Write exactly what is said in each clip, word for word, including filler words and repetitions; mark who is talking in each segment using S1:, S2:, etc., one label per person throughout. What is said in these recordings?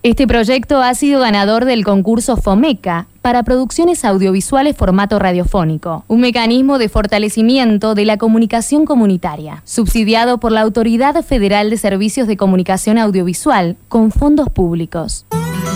S1: Este proyecto ha sido ganador del concurso FOMECA para producciones audiovisuales formato radiofónico, un mecanismo de fortalecimiento de la comunicación comunitaria, subsidiado por la Autoridad Federal de Servicios de Comunicación Audiovisual con fondos públicos.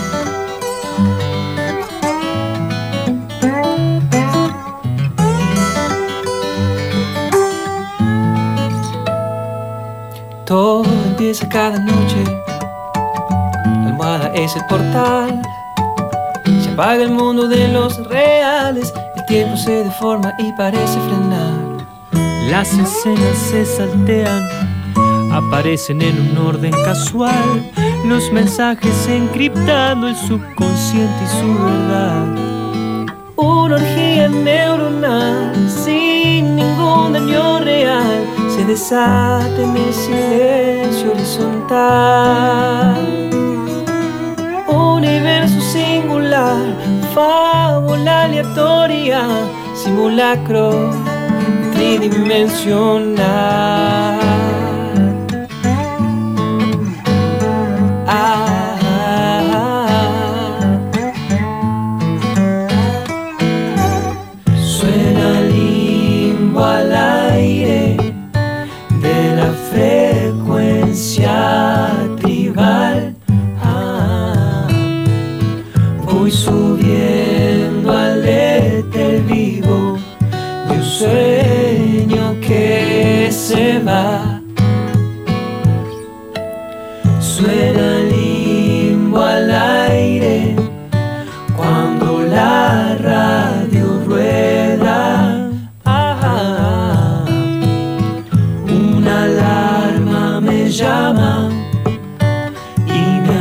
S2: Todo empieza cada noche. La almohada es el portal. Se apaga el mundo de los reales. El tiempo se deforma y parece frenar.
S3: Las escenas se saltean, aparecen en un orden casual. Los mensajes encriptando el subconsciente y su verdad.
S2: Una orgía neuronal sin ningún daño real se desata en el silencio horizontal. Universo singular, fábula aleatoria, simulacro tridimensional. Ah. Al aire de la frecuencia tribal, ah, voy subiendo al éter vivo de un sueño que se va. Suena el limbo al aire cuando la radio rueda. Llama y me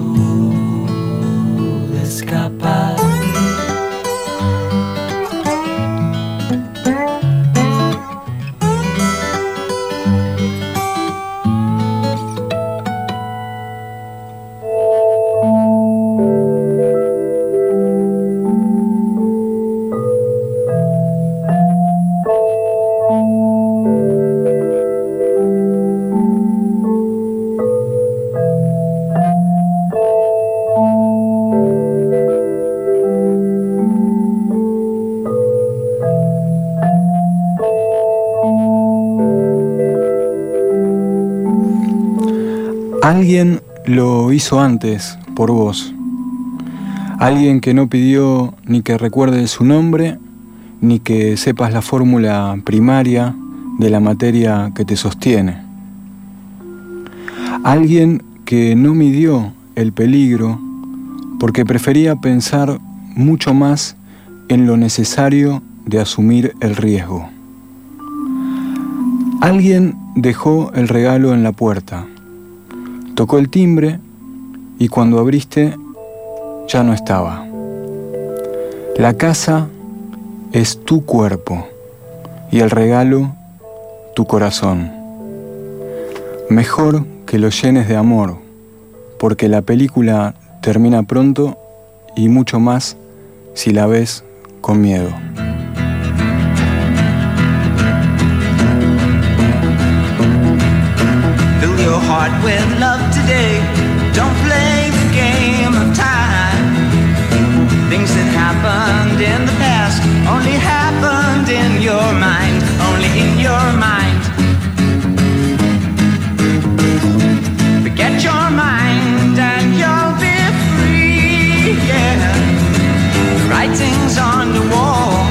S2: ayuda a escapar.
S4: Alguien lo hizo antes por vos. Alguien que no pidió ni que recuerdes su nombre, ni que sepas la fórmula primaria de la materia que te sostiene. Alguien que no midió el peligro porque prefería pensar mucho más en lo necesario de asumir el riesgo. Alguien dejó el regalo en la puerta. Tocó el timbre y cuando abriste ya no estaba. La casa es tu cuerpo y el regalo tu corazón. Mejor que lo llenes de amor, porque la película termina pronto y mucho más si la ves con miedo.
S5: Your heart with love today. Don't play the game of time. Things that happened in the past only happened in your mind, only in your mind. Forget your mind and you'll be free, yeah. The writing's on the wall.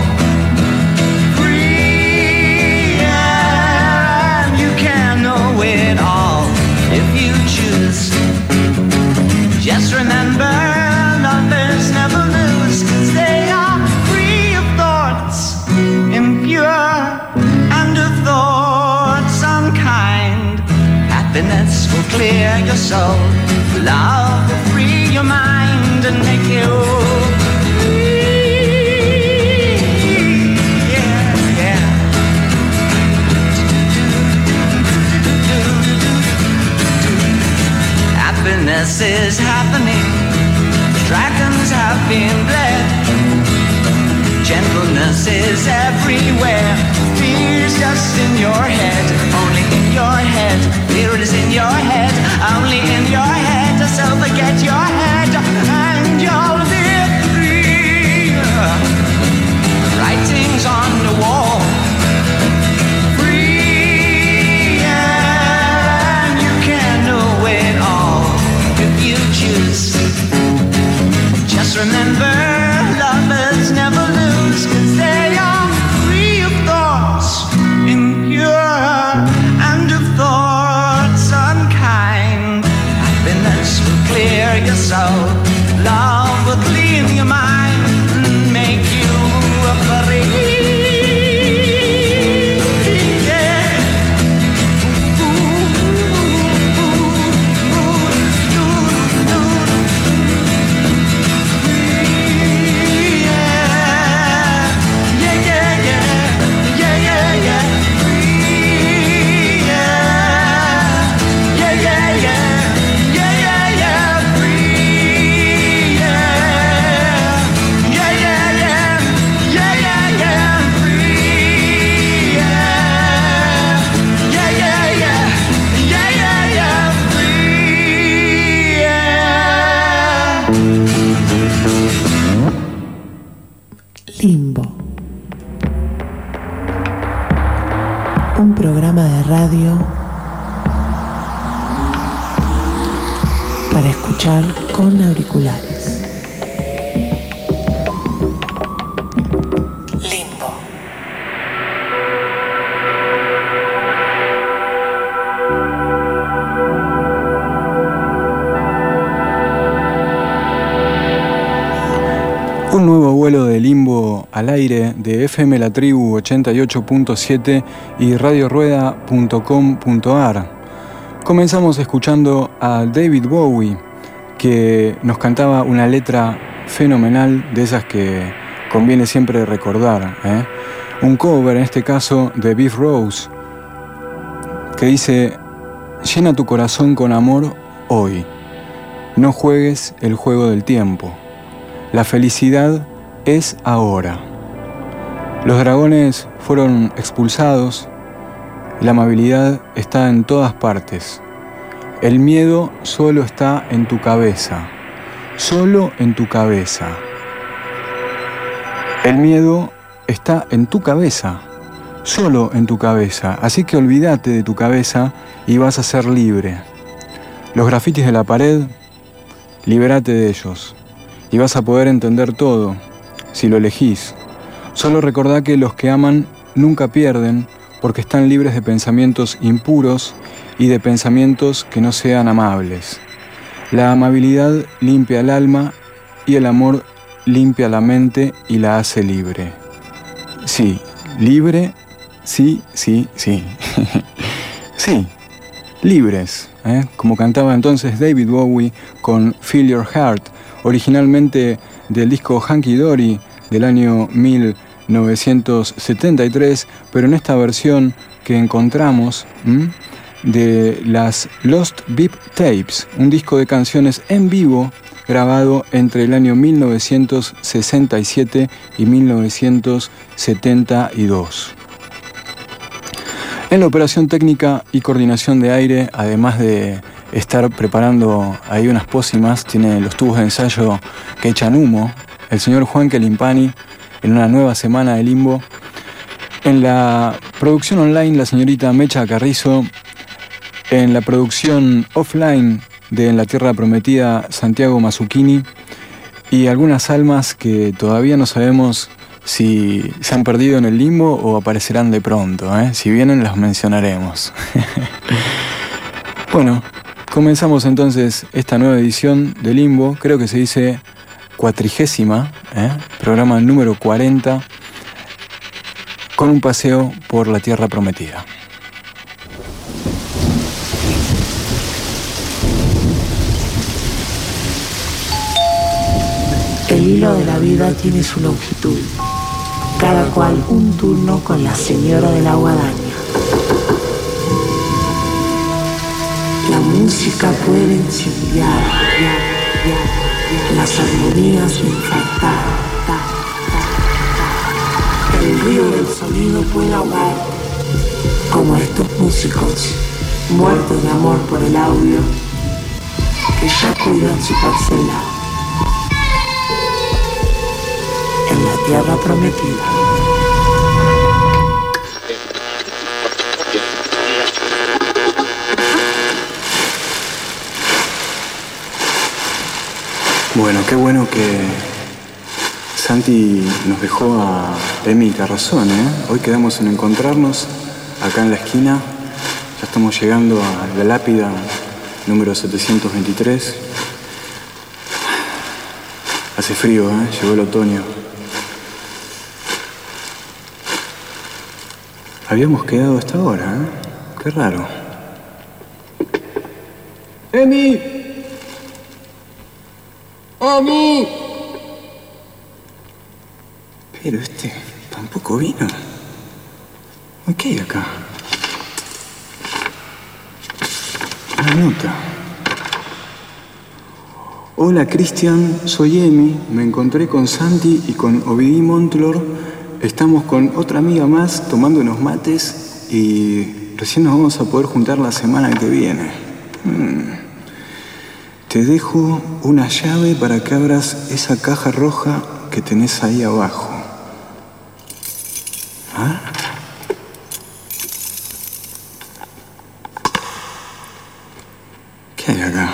S5: Free, yeah. And you can know it all. If you choose, just remember, lovers never lose, 'cause they are free of thoughts, impure and of thoughts unkind. Happiness will clear your soul, love will free your mind and make you free. Yeah, yeah. Happiness is happening. Dragons have been bled. Gentleness is everywhere. Fear's just in your head, only in your head. Fear is in your head, only in your head. So forget your head. so. Love will clean your mind and make you free.
S6: Limbo. Un programa de radio para escuchar con auriculares. Limbo.
S4: Un nuevo vuelo de Limbo al aire de F M La Tribu ochenta y ocho punto siete y radio rueda punto com punto a r. Comenzamos escuchando a David Bowie, que nos cantaba una letra fenomenal, de esas que conviene siempre recordar, ¿eh? Un cover, en este caso, de Biff Rose, que dice: llena tu corazón con amor hoy, no juegues el juego del tiempo. La felicidad es ahora. Los dragones fueron expulsados y la amabilidad está en todas partes. El miedo solo está en tu cabeza, solo en tu cabeza. El miedo está en tu cabeza, solo en tu cabeza. Así que olvídate de tu cabeza y vas a ser libre. Los grafitis de la pared, libérate de ellos. Y vas a poder entender todo, si lo elegís. Solo recordá que los que aman nunca pierden, porque están libres de pensamientos impuros y de pensamientos que no sean amables. La amabilidad limpia el alma y el amor limpia la mente y la hace libre. Sí, libre, sí, sí, sí. Sí, libres, ¿eh? Como cantaba entonces David Bowie con Feel Your Heart, originalmente del disco Hunky Dory del año mil novecientos setenta y tres, pero en esta versión que encontramos ¿m? de las Lost Beep Tapes, un disco de canciones en vivo grabado entre el año mil novecientos sesenta y siete y mil novecientos setenta y dos. En la operación técnica y coordinación de aire, además de estar preparando ahí unas pócimas, tiene los tubos de ensayo que echan humo, el señor Juan Kelimpani, en una nueva semana de Limbo. En la producción online, la señorita Mecha Carrizo. En la producción offline de En la Tierra Prometida, Santiago Mazzuccini. Y algunas almas que todavía no sabemos si se han perdido en el limbo o aparecerán de pronto, ¿eh? Si vienen, las mencionaremos. Bueno, comenzamos entonces esta nueva edición de Limbo, creo que se dice cuatrigésima, ¿eh? Programa número cuarenta, con un paseo por la Tierra Prometida.
S6: El hilo de la vida tiene su longitud, cada cual un turno con la señora de la guadaña. La música puede incendiar, las armonías infartar. El río del sonido puede ahogar, como estos músicos, muertos de amor por el audio, que ya cuidan su parcela en la Tierra Prometida.
S4: Bueno, qué bueno que Santi nos dejó a Emi Carrazón, ¿eh? Hoy quedamos en encontrarnos acá en la esquina. Ya estamos llegando a la lápida número setecientos veintitrés. Hace frío, ¿eh? Llegó el otoño. Habíamos quedado hasta ahora, ¿eh? Qué raro. ¡Emi! ¡Emi! Pero este tampoco vino. ¿Qué hay acá? Una nota. Hola Cristian, soy Emi. Me encontré con Santi y con Ovidí Montlor. Estamos con otra amiga más tomando unos mates y recién nos vamos a poder juntar la semana que viene. Hmm. Te dejo una llave para que abras esa caja roja que tenés ahí abajo. ¿Ah? ¿Qué hay acá?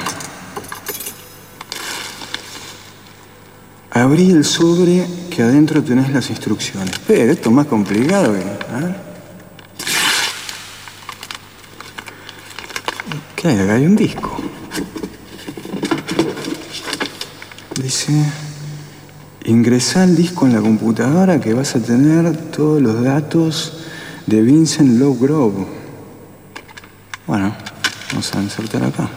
S4: Abrí el sobre que adentro tenés las instrucciones. Pero esto es más complicado que... ¿Ah? ¿Qué hay acá? Hay un disco. Dice... Ingresá el disco en la computadora que vas a tener todos los datos de Vincent Lovegrove. Bueno, vamos a insertar acá.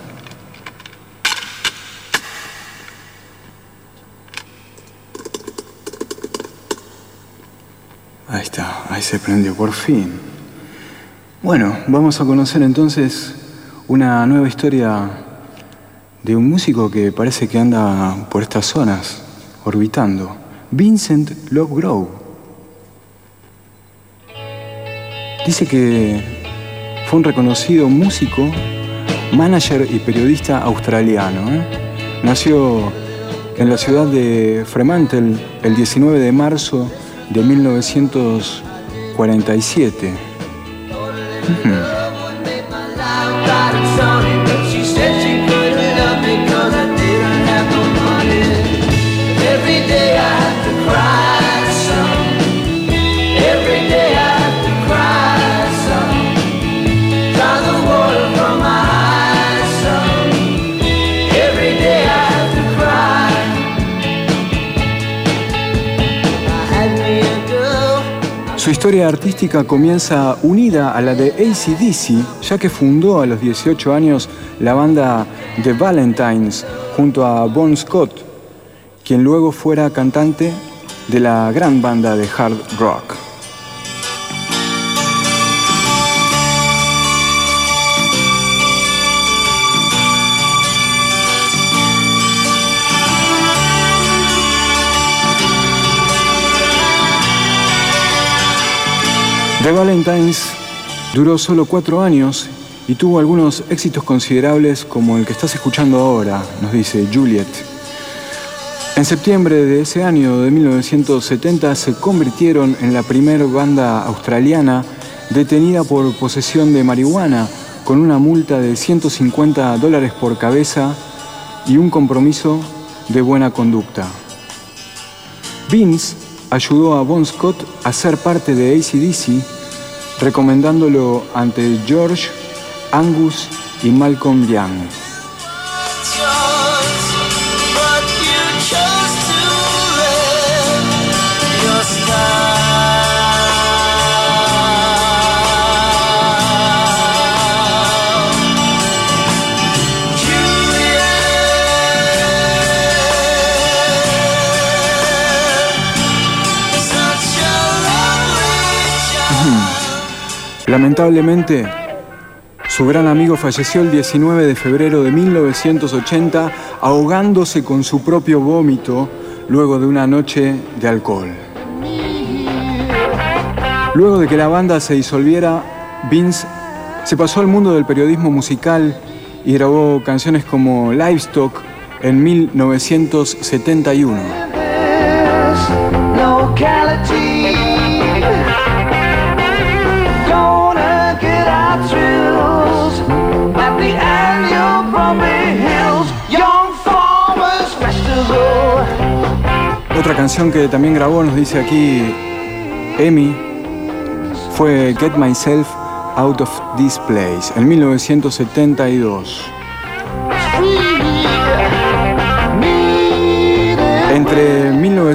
S4: Ahí está, ahí se prendió, por fin. Bueno, vamos a conocer entonces una nueva historia de un músico que parece que anda por estas zonas, orbitando. Vincent Lovegrove. Dice que fue un reconocido músico, manager y periodista australiano, ¿eh? Nació en la ciudad de Fremantle el diecinueve de marzo de mil novecientos cuarenta y siete. Uh-huh. Su historia artística comienza unida a la de A C D C, ya que fundó a los dieciocho años la banda The Valentines junto a Bon Scott, quien luego fuera cantante de la gran banda de hard rock. The Valentines duró solo cuatro años y tuvo algunos éxitos considerables como el que estás escuchando ahora, nos dice Juliet. En septiembre de ese año de mil novecientos setenta se convirtieron en la primera banda australiana detenida por posesión de marihuana con una multa de ciento cincuenta dólares por cabeza y un compromiso de buena conducta. Vince ayudó a Bon Scott a ser parte de A C D C, recomendándolo ante George, Angus y Malcolm Young. Lamentablemente, su gran amigo falleció el diecinueve de febrero de mil novecientos ochenta ahogándose con su propio vómito luego de una noche de alcohol. Luego de que la banda se disolviera, Vince se pasó al mundo del periodismo musical y grabó canciones como Livestock en mil novecientos setenta y uno. Otra canción que también grabó, nos dice aquí Emi, fue Get Myself Out of This Place en mil novecientos setenta y dos. Entre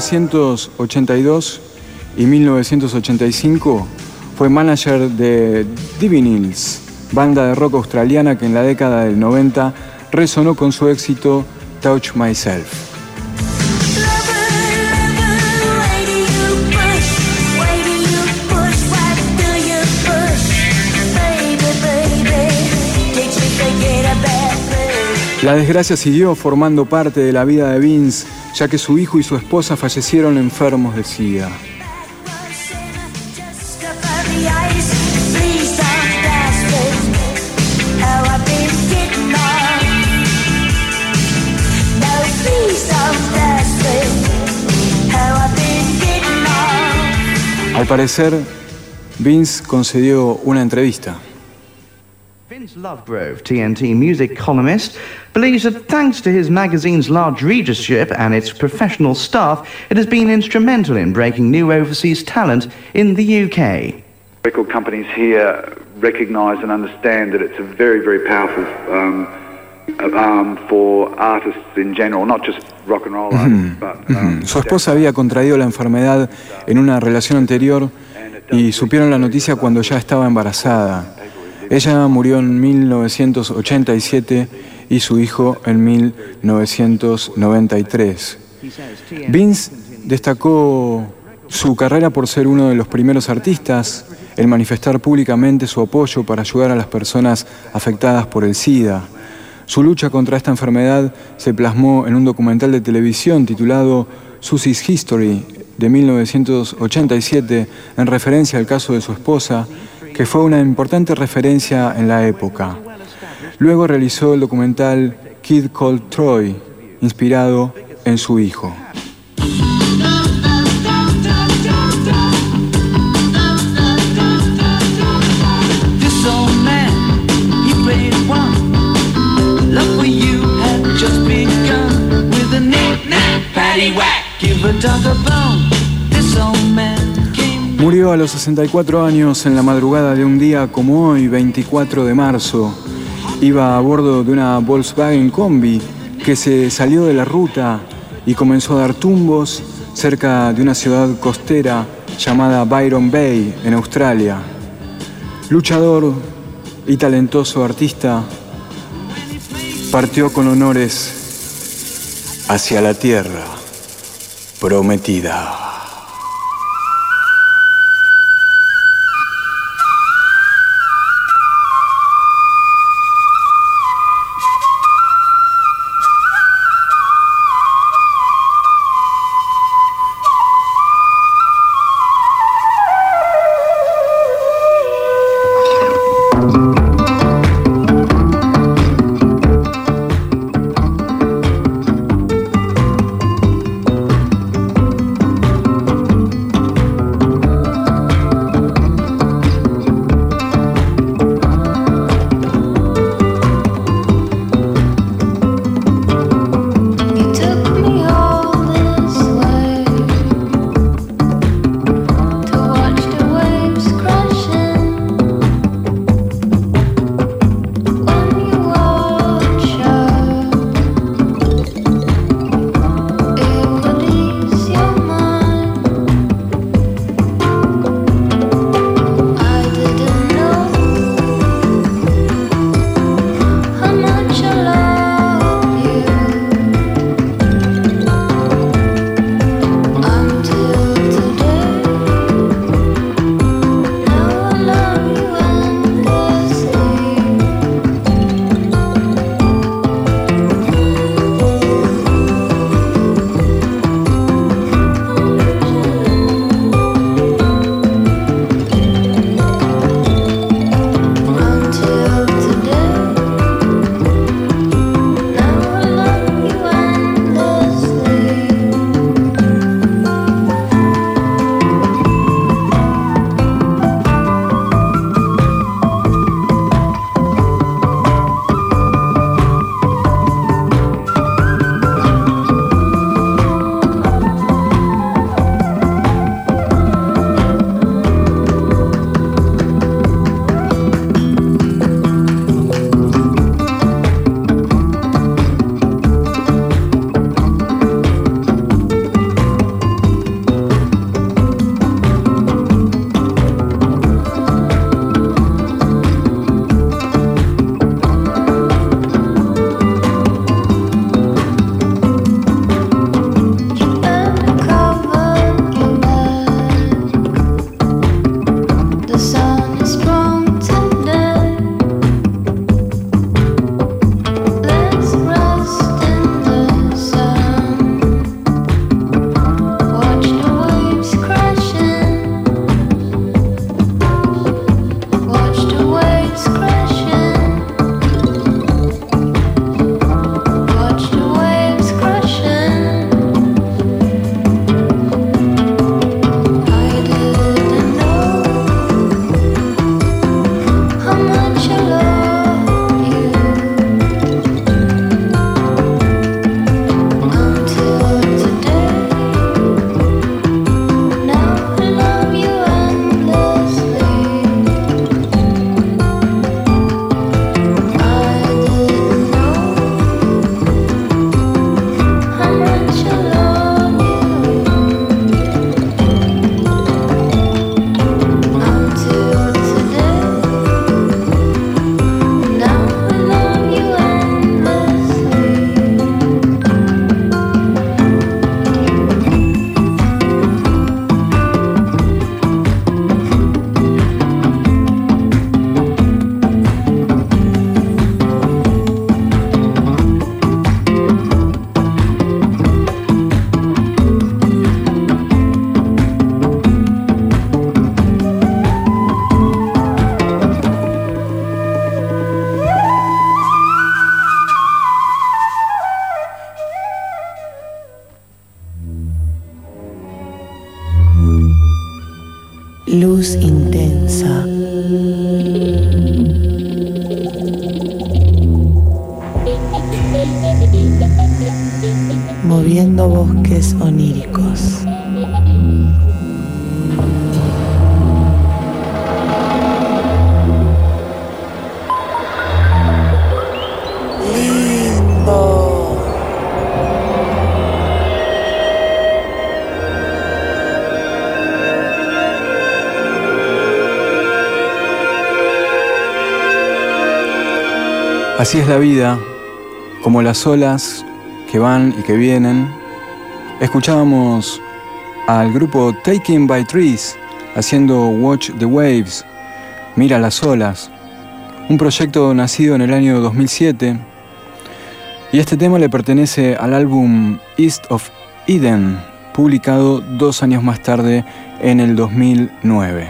S4: novecientos ochenta y dos y mil novecientos ochenta y cinco fue manager de Divinyls, banda de rock australiana que en la década del noventa resonó con su éxito Touch Myself. La desgracia siguió formando parte de la vida de Vince, ya que su hijo y su esposa fallecieron enfermos de SIDA. Al parecer, Vince concedió una entrevista.
S7: Vince Lovegrove, T N T music columnist, believes that thanks to his magazine's large readership and its professional staff, it has been instrumental in breaking new overseas talent in the U K.
S8: Record companies here recognise and understand that it's a very, very powerful um, um, for artists in general, not just rock and roll artists, but, um,
S4: Su esposa había contraído la enfermedad en una relación anterior y supieron la noticia cuando ya estaba embarazada. Ella murió en mil novecientos ochenta y siete y su hijo en mil novecientos noventa y tres. Vince destacó su carrera por ser uno de los primeros artistas en manifestar públicamente su apoyo para ayudar a las personas afectadas por el SIDA. Su lucha contra esta enfermedad se plasmó en un documental de televisión titulado Susie's History de mil novecientos ochenta y siete en referencia al caso de su esposa, que fue una importante referencia en la época. Luego realizó el documental Kid Called Troy, inspirado en su hijo. Murió a los sesenta y cuatro años en la madrugada de un día como hoy, veinticuatro de marzo. Iba a bordo de una Volkswagen Combi que se salió de la ruta y comenzó a dar tumbos cerca de una ciudad costera llamada Byron Bay, en Australia. Luchador y talentoso artista, partió con honores hacia la tierra prometida.
S6: luz intensa. Moviendo bosques oníricos.
S4: Así es la vida, como las olas que van y que vienen. Escuchábamos al grupo Taken by Trees haciendo Watch the Waves, Mira las olas, un proyecto nacido en el año dos mil siete, y este tema le pertenece al álbum East of Eden, publicado dos años más tarde en el dos mil nueve.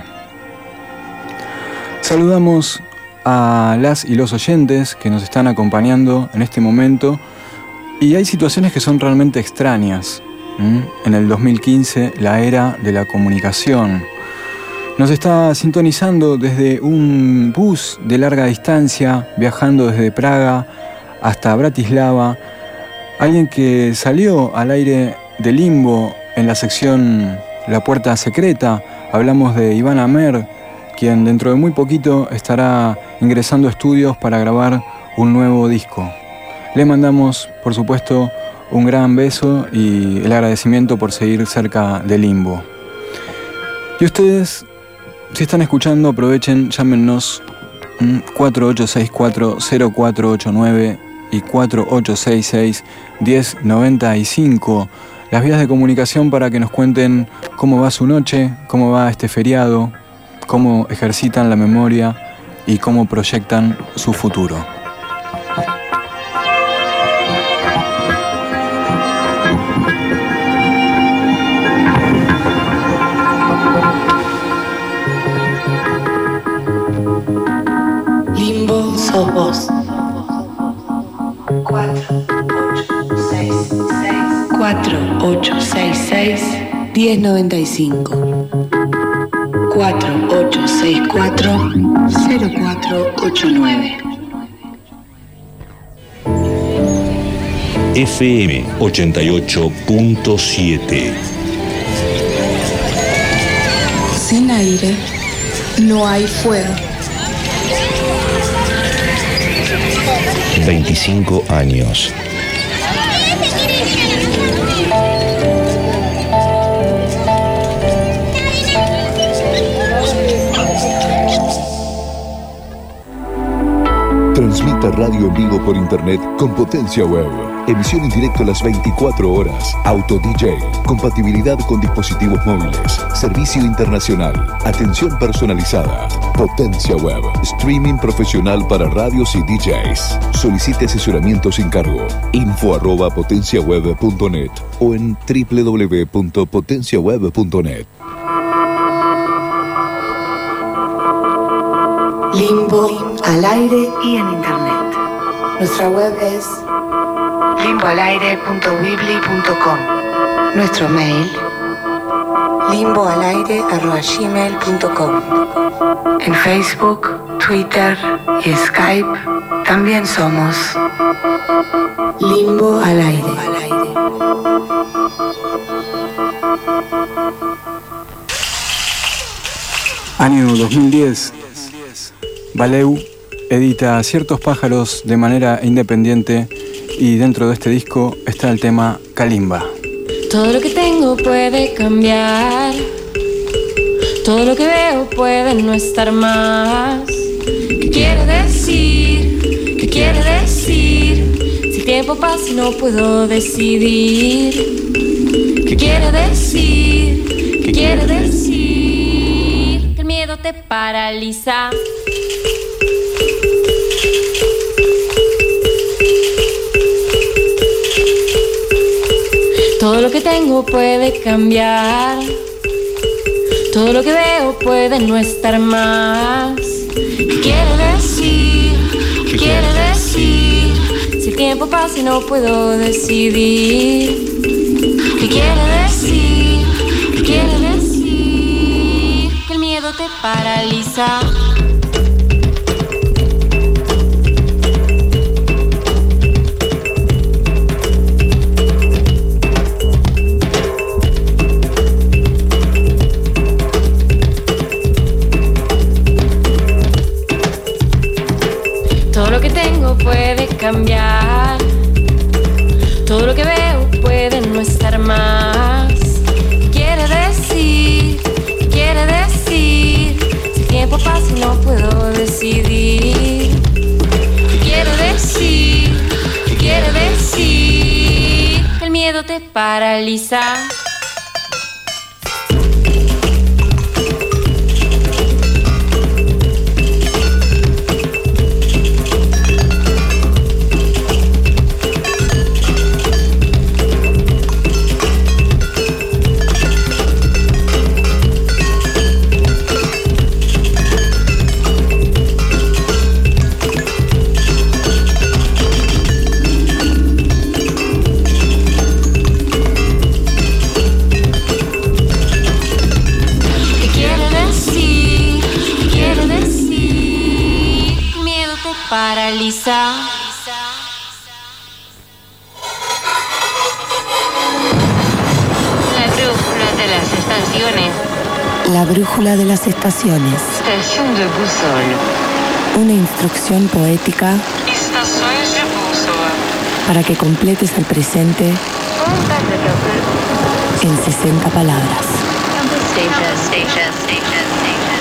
S4: Saludamos a las y los oyentes que nos están acompañando en este momento, y hay situaciones que son realmente extrañas. ¿Mm? En el dos mil quince, la era de la comunicación. Nos está sintonizando desde un bus de larga distancia, viajando desde Praga hasta Bratislava, alguien que salió al aire de Limbo en la sección La Puerta Secreta. Hablamos de Iván Amer, quien dentro de muy poquito estará ingresando a estudios para grabar un nuevo disco. Le mandamos, por supuesto, un gran beso y el agradecimiento por seguir cerca de Limbo. Y ustedes, si están escuchando, aprovechen, llámenos cuatro ocho seis cuatro cero cuatro ocho nueve y cuatro ocho seis seis uno cero nueve cinco, las vías de comunicación para que nos cuenten cómo va su noche, cómo va este feriado, cómo ejercitan la memoria y cómo proyectan su futuro.
S6: Limbo sos vos. cuatro ocho seis seis uno cero nueve cinco. cuatro ocho seis cuatro cero cuatro ocho nueve.
S9: F M ochenta y ocho punto siete.
S6: Sin aire no hay fuego.
S9: veinticinco años.
S10: Transmita radio en vivo por internet con Potencia Web. Emisión en directo a las veinticuatro horas. Auto D J. Compatibilidad con dispositivos móviles. Servicio internacional. Atención personalizada. Potencia Web. Streaming profesional para radios y D Js. Solicite asesoramiento sin cargo. Info arroba potenciaweb punto net o en doble u doble u doble u punto potenciaweb punto net.
S6: Limbo al aire y en internet. Nuestra web es limbo al aire punto weebly punto com. Nuestro mail limbo al aire arroba gmail punto com. En Facebook, Twitter y Skype también somos Limbo al aire.
S4: Año dos mil diez. Valeu edita Ciertos pájaros de manera independiente y dentro de este disco está el tema Kalimba.
S11: Todo lo que tengo puede cambiar, todo lo que veo puede no estar más. ¿Qué quiere decir? ¿Qué quiere decir? Si el tiempo pasa y no puedo decidir. ¿Qué quiere decir? ¿Qué quiere decir? Que el miedo te paraliza. Todo lo que tengo puede cambiar, todo lo que veo puede no estar más. ¿Qué quiere decir? ¿Qué quiere decir? Si el tiempo pasa y no puedo decidir. ¿Qué quiere decir? ¿Qué quiere decir? Que el miedo te paraliza. Todo lo que tengo puede cambiar. Todo lo que veo puede no estar más. ¿Qué quiere decir? ¿Qué quiere decir? Si el tiempo pasa y no puedo decidir. ¿Qué quiere decir? ¿Qué quiere decir? El miedo te paraliza. Paraliza.
S12: La brújula de las estaciones.
S6: La brújula de las estaciones.
S12: Station de boussole.
S6: Una instrucción poética
S12: Estaciones de boussole.
S6: para que completes el presente en sesenta palabras.
S12: Station, station, station, station.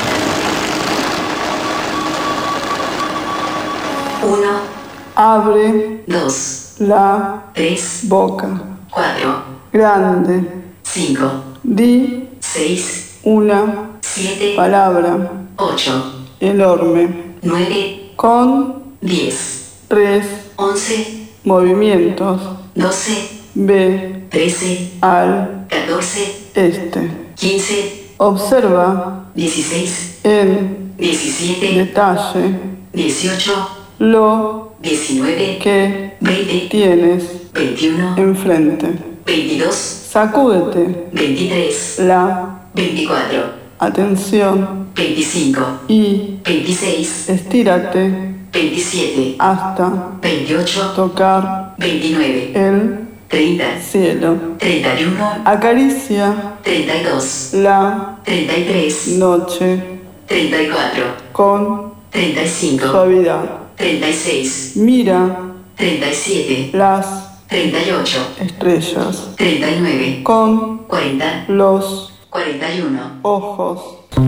S13: Uno.
S14: Abre.
S13: Dos.
S14: La.
S13: Tres.
S14: Boca.
S13: Cuatro.
S14: Grande.
S13: Cinco.
S14: Di.
S13: Seis.
S14: Una.
S13: Siete.
S14: Palabra.
S13: Ocho.
S14: Enorme.
S13: Nueve.
S14: Con.
S13: Diez.
S14: Tres.
S13: Once.
S14: Movimientos.
S13: Doce.
S14: B.
S13: Trece.
S14: Al.
S13: Catorce.
S14: Este.
S13: Quince.
S14: Observa.
S13: Dieciséis.
S14: En.
S13: Diecisiete.
S14: Detalle.
S13: Dieciocho.
S14: Lo.
S13: Diecinueve.
S14: Que.
S13: Veinte.
S14: Tienes.
S13: Veintiuno.
S14: Enfrente.
S13: Veintidós.
S14: Sacúdete.
S13: Veintitrés.
S14: La.
S13: Veinticuatro.
S14: Atención.
S13: Veinticinco.
S14: Y.
S13: Veintiséis.
S14: Estírate.
S13: Veintisiete.
S14: Hasta.
S13: Veintiocho.
S14: Tocar.
S13: Veintinueve.
S14: El.
S13: Treinta.
S14: Cielo.
S13: Treinta y uno.
S14: Acaricia.
S13: Treinta y dos.
S14: La.
S13: Treinta y tres.
S14: Noche.
S13: Treinta y cuatro.
S14: Con.
S13: Treinta y cinco.
S14: Suavidad.
S13: Treinta y seis.
S14: Mira.
S13: Treinta y siete.
S14: Las.
S13: Treinta y ocho.
S14: Estrellas.
S13: Treinta y nueve.
S14: Con.
S13: Cuarenta.
S14: Los.
S13: Cuarenta y uno.
S14: Ojos.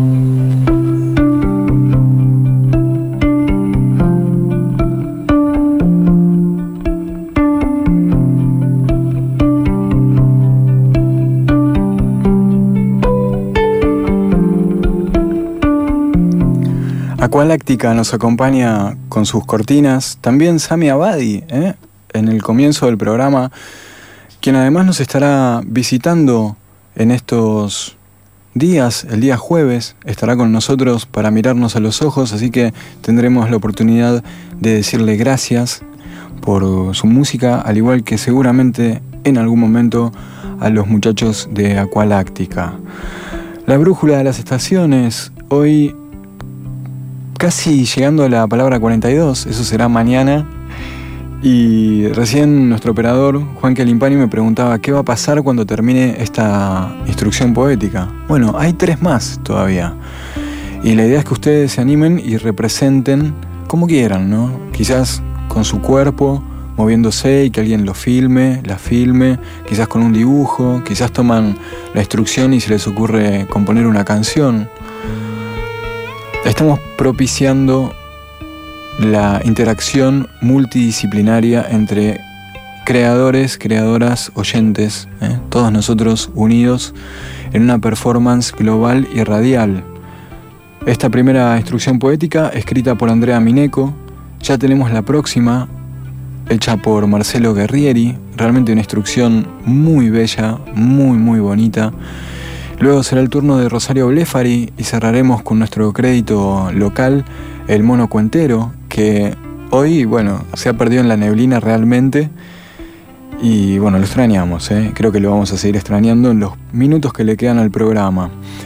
S4: Aqualáctica nos acompaña con sus cortinas, también Sami Abadi, ¿eh? en el comienzo del programa, quien además nos estará visitando en estos días, el día jueves, estará con nosotros para mirarnos a los ojos, así que tendremos la oportunidad de decirle gracias por su música, al igual que seguramente en algún momento a los muchachos de Aqualáctica. La brújula de las estaciones, hoy casi llegando a la palabra cuarenta y dos, eso será mañana. Y recién nuestro operador, Juan Calimpani, me preguntaba qué va a pasar cuando termine esta instrucción poética. Bueno, hay tres más todavía. Y la idea es que ustedes se animen y representen como quieran, ¿no? Quizás con su cuerpo, moviéndose y que alguien lo filme, la filme, quizás con un dibujo, quizás toman la instrucción y se les ocurre componer una canción. Estamos propiciando la interacción multidisciplinaria entre creadores, creadoras, oyentes, ¿eh? todos nosotros unidos en una performance global y radial. Esta primera instrucción poética, escrita por Andrea Mineco, ya tenemos la próxima, hecha por Marcelo Guerrieri, realmente una instrucción muy bella, muy muy bonita. Luego será el turno de Rosario Blefari y cerraremos con nuestro crédito local, el Mono Cuentero, que hoy, bueno, se ha perdido en la neblina realmente y, bueno, lo extrañamos, ¿eh? Creo que lo vamos a seguir extrañando en los minutos que le quedan al programa.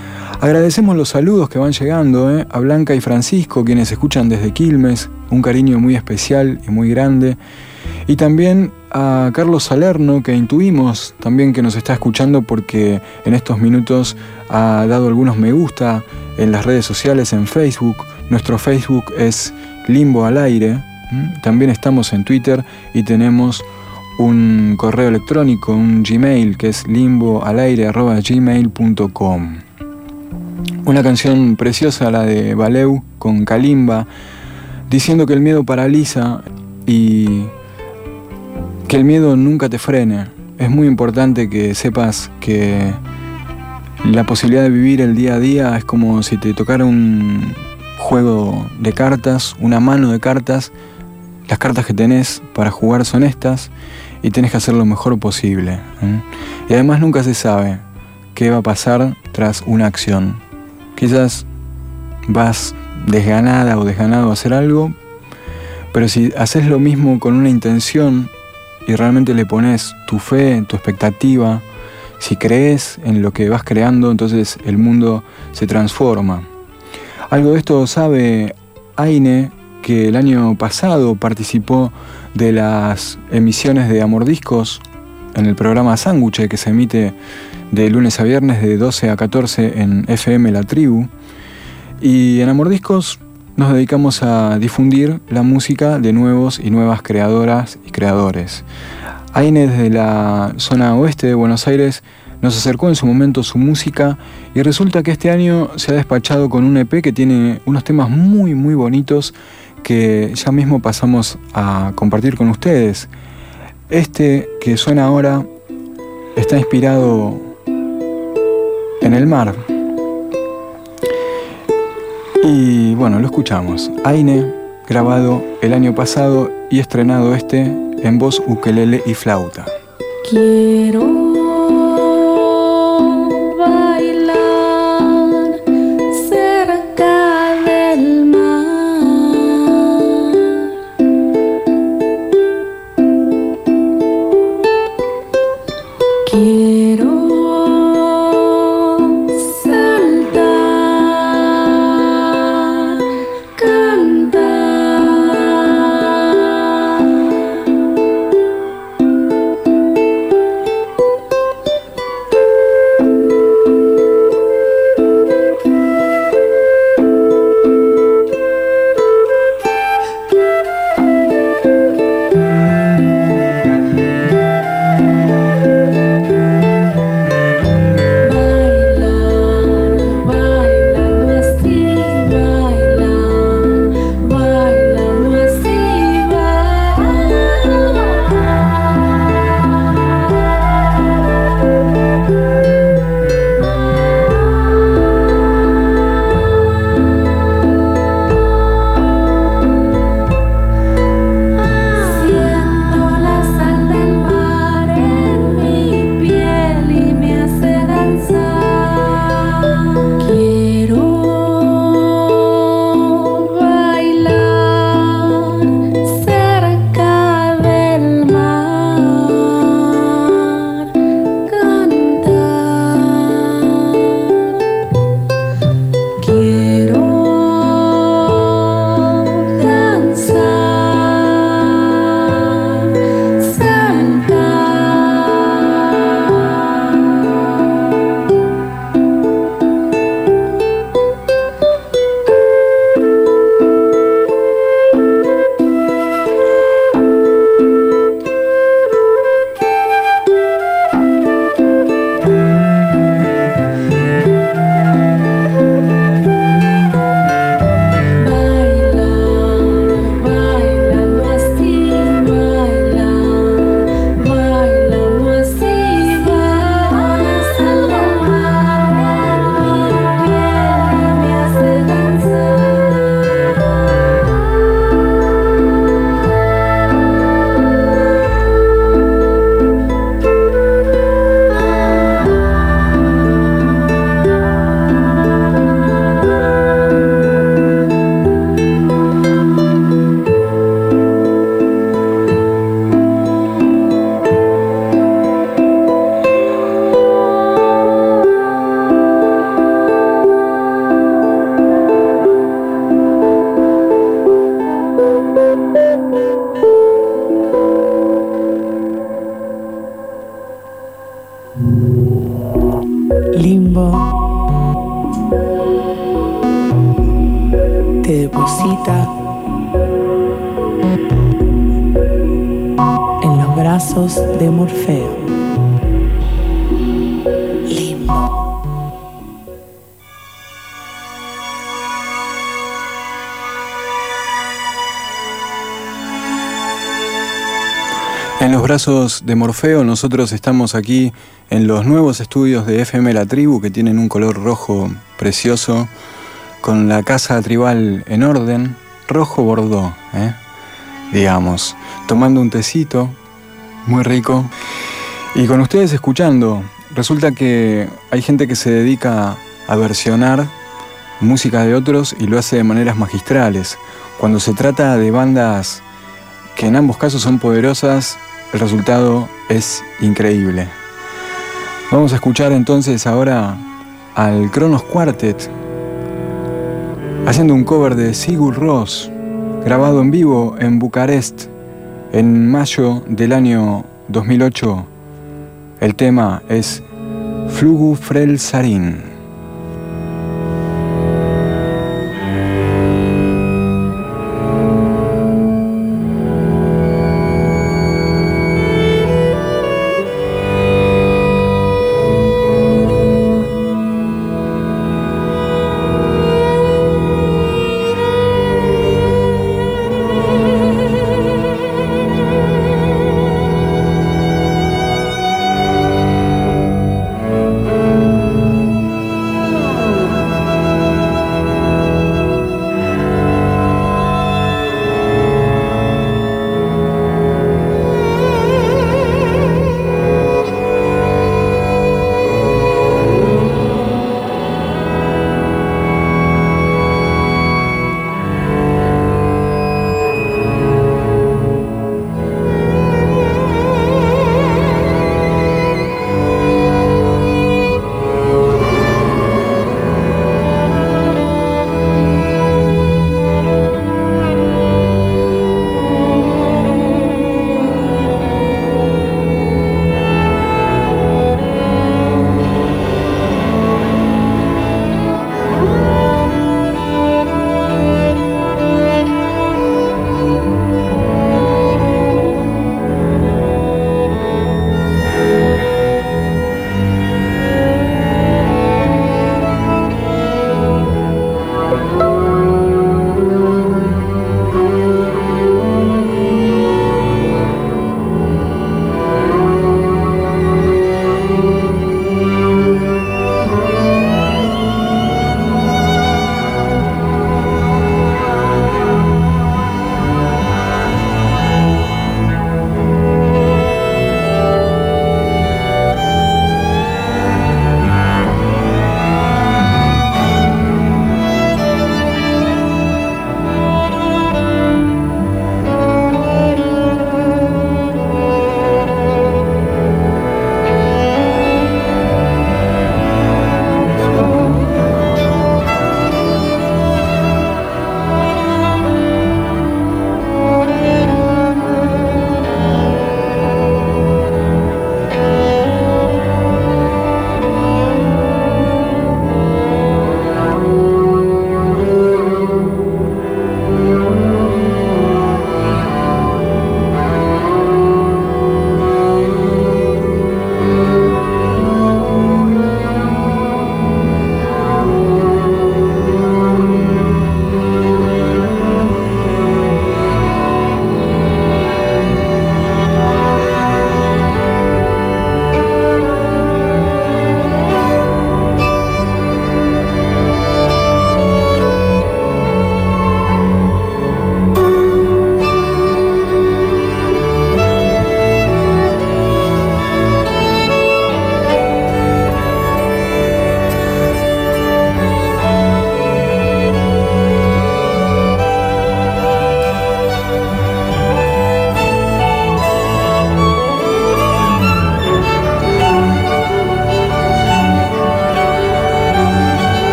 S4: Agradecemos los saludos que van llegando ¿eh? a Blanca y Francisco, quienes escuchan desde Quilmes, un cariño muy especial y muy grande. Y también a Carlos Salerno, que intuimos también que nos está escuchando porque en estos minutos ha dado algunos me gusta en las redes sociales, en Facebook. Nuestro Facebook es Limbo al Aire. También estamos en Twitter y tenemos un correo electrónico, un Gmail, que es limbo al aire arroba gmail punto com. Una canción preciosa, la de Baleu con Kalimba, diciendo que el miedo paraliza y que el miedo nunca te frene. Es muy importante que sepas que la posibilidad de vivir el día a día es como si te tocara un juego de cartas, una mano de cartas. Las cartas que tenés para jugar son estas y tenés que hacer lo mejor posible, ¿eh? Y además nunca se sabe qué va a pasar tras una acción. Quizás vas desganada o desganado a hacer algo, pero si haces lo mismo con una intención y realmente le pones tu fe, tu expectativa, si crees en lo que vas creando, entonces el mundo se transforma. Algo de esto sabe Aine, que el año pasado participó de las emisiones de Amordiscos en el programa Sándwich, que se emite de lunes a viernes de doce a catorce en F M La Tribu. Y en Amordiscos nos dedicamos a difundir la música de nuevos y nuevas creadoras y creadores. Aine, desde la zona oeste de Buenos Aires, nos acercó en su momento su música y resulta que este año se ha despachado con un E P que tiene unos temas muy muy bonitos que ya mismo pasamos a compartir con ustedes. Este que suena ahora está inspirado en el mar. Y bueno, lo escuchamos. Aine, grabado el año pasado y estrenado este en voz, ukelele y flauta.
S11: Quiero bailar cerca del mar. Quiero saltar, cantar.
S14: Limbo te deposita en los brazos de Morfeo. Limbo.
S4: En los brazos de Morfeo, nosotros estamos aquí en los nuevos estudios de F M La Tribu, que tienen un color rojo precioso, con la casa tribal en orden, rojo bordó, ¿eh? digamos, tomando un tecito muy rico y con ustedes escuchando. Resulta que hay gente que se dedica a versionar música de otros y lo hace de maneras magistrales. Cuando se trata de bandas que en ambos casos son poderosas, el resultado es increíble. Vamos a escuchar entonces ahora al Kronos Quartet haciendo un cover de Sigur Rós, grabado en vivo en Bucarest en mayo del año dos mil ocho. El tema es Flugu Frelsarin.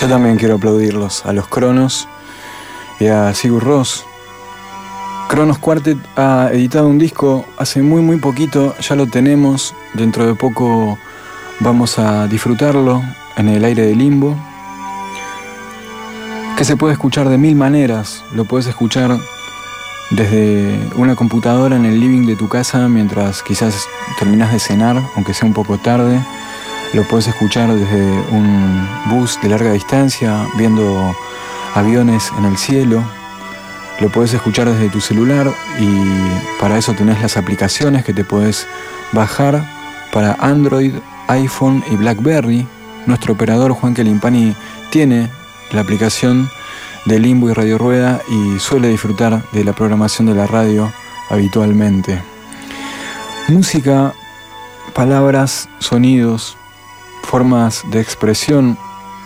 S4: Yo también quiero aplaudirlos, a los Cronos y a Sigur Rós. Cronos Quartet ha editado un disco hace muy muy poquito, ya lo tenemos, dentro de poco vamos a disfrutarlo en el aire de Limbo, que se puede escuchar de mil maneras. Lo puedes escuchar desde una computadora en el living de tu casa mientras quizás terminas de cenar, aunque sea un poco tarde. Lo puedes escuchar desde un bus de larga distancia, viendo aviones en el cielo. Lo puedes escuchar desde tu celular y para eso tenés las aplicaciones que te puedes bajar para Android, iPhone y BlackBerry. Nuestro operador Juan Kelimpani tiene la aplicación de Limbo y Radio Rueda y suele disfrutar de la programación de la radio habitualmente. Música, palabras, sonidos, formas de expresión.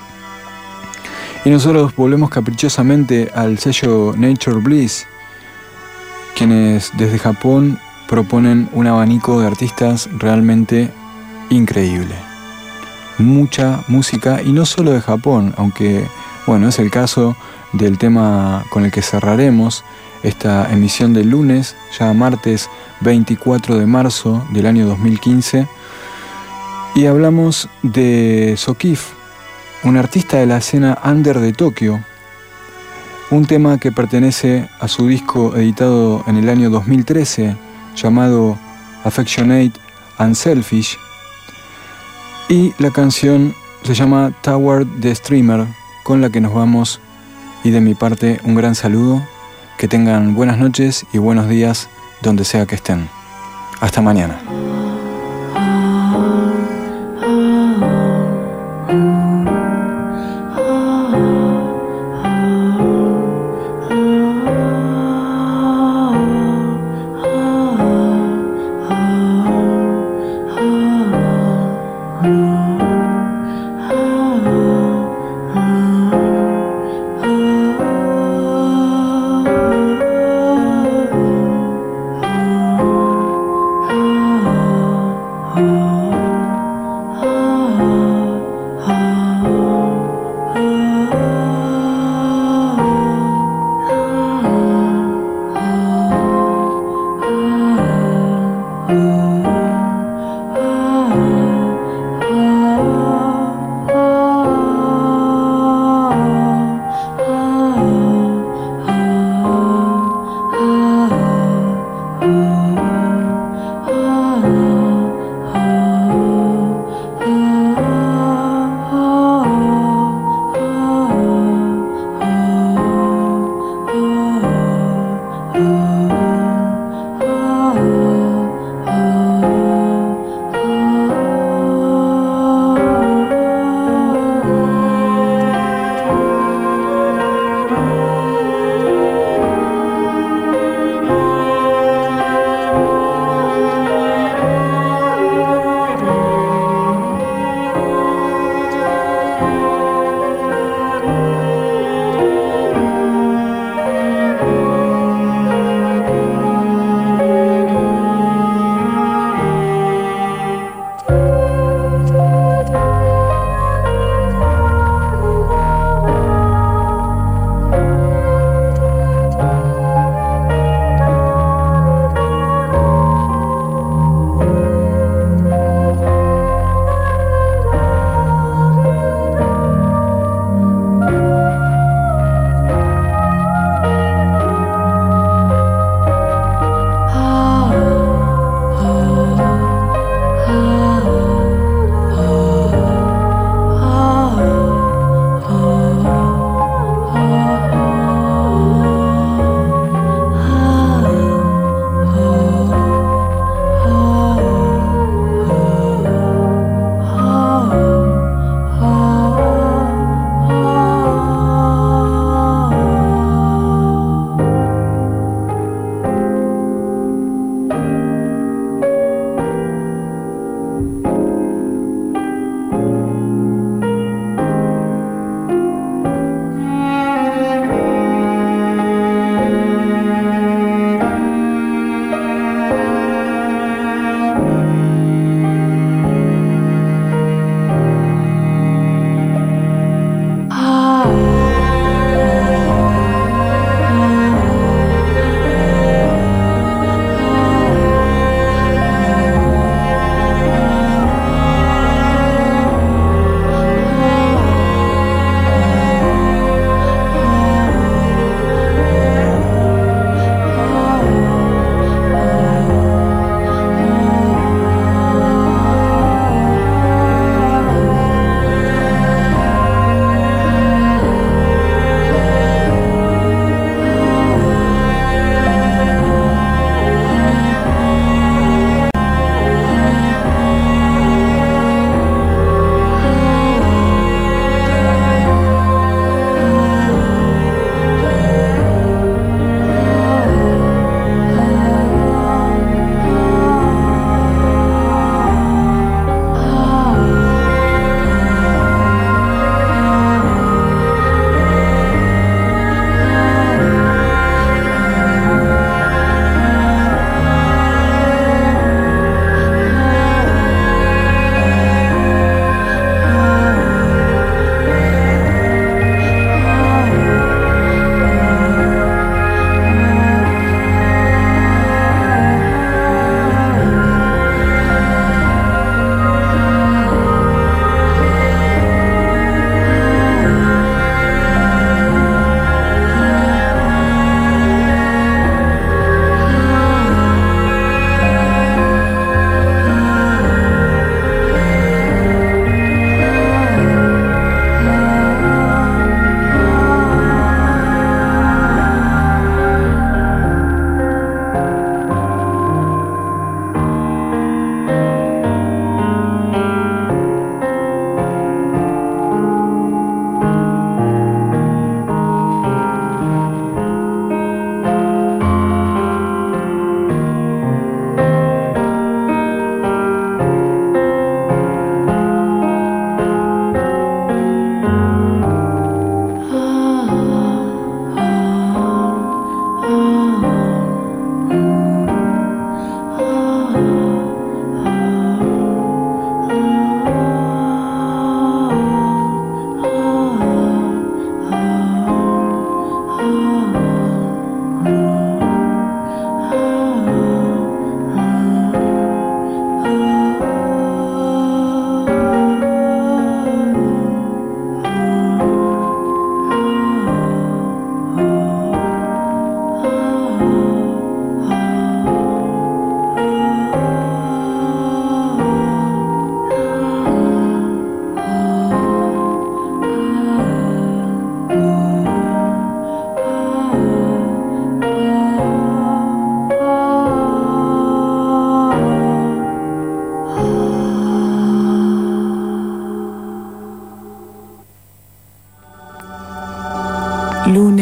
S4: Y nosotros volvemos caprichosamente al sello Nature Bliss, quienes desde Japón proponen un abanico de artistas realmente increíble. Mucha música, y no solo de Japón, aunque bueno, es el caso del tema con el que cerraremos esta emisión del lunes, ya martes veinticuatro de marzo del año dos mil quince, y hablamos de Sokif, un artista de la escena under de Tokio, un tema que pertenece a su disco editado en el año dos mil trece llamado Affectionate and Selfish, y la canción se llama Toward the Streamer, con la que nos vamos, y de mi parte un gran saludo, que tengan buenas noches y buenos días donde sea que estén. Hasta mañana.
S11: Oh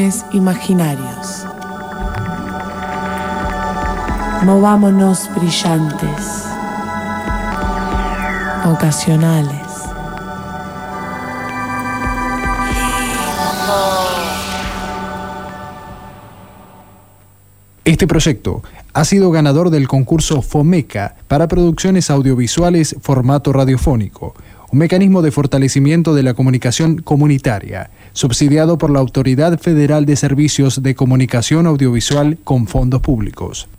S14: rincones imaginarios. Movámonos brillantes, ocasionales.
S15: Este proyecto ha sido ganador del concurso FOMECA para producciones audiovisuales formato radiofónico, un mecanismo de fortalecimiento de la comunicación comunitaria, subsidiado por la Autoridad Federal de Servicios de Comunicación Audiovisual con fondos públicos.